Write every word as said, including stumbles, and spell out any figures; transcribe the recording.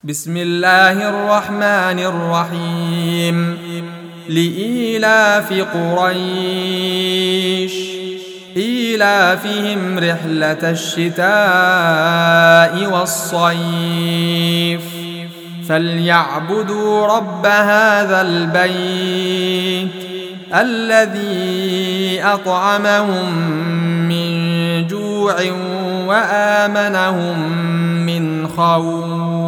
بسم الله الرحمن الرحيم لإيلاف قريش إيلافهم رحلة الشتاء والصيف فليعبدوا رب هذا البيت الذي أطعمهم من جوع وآمنهم من خوف.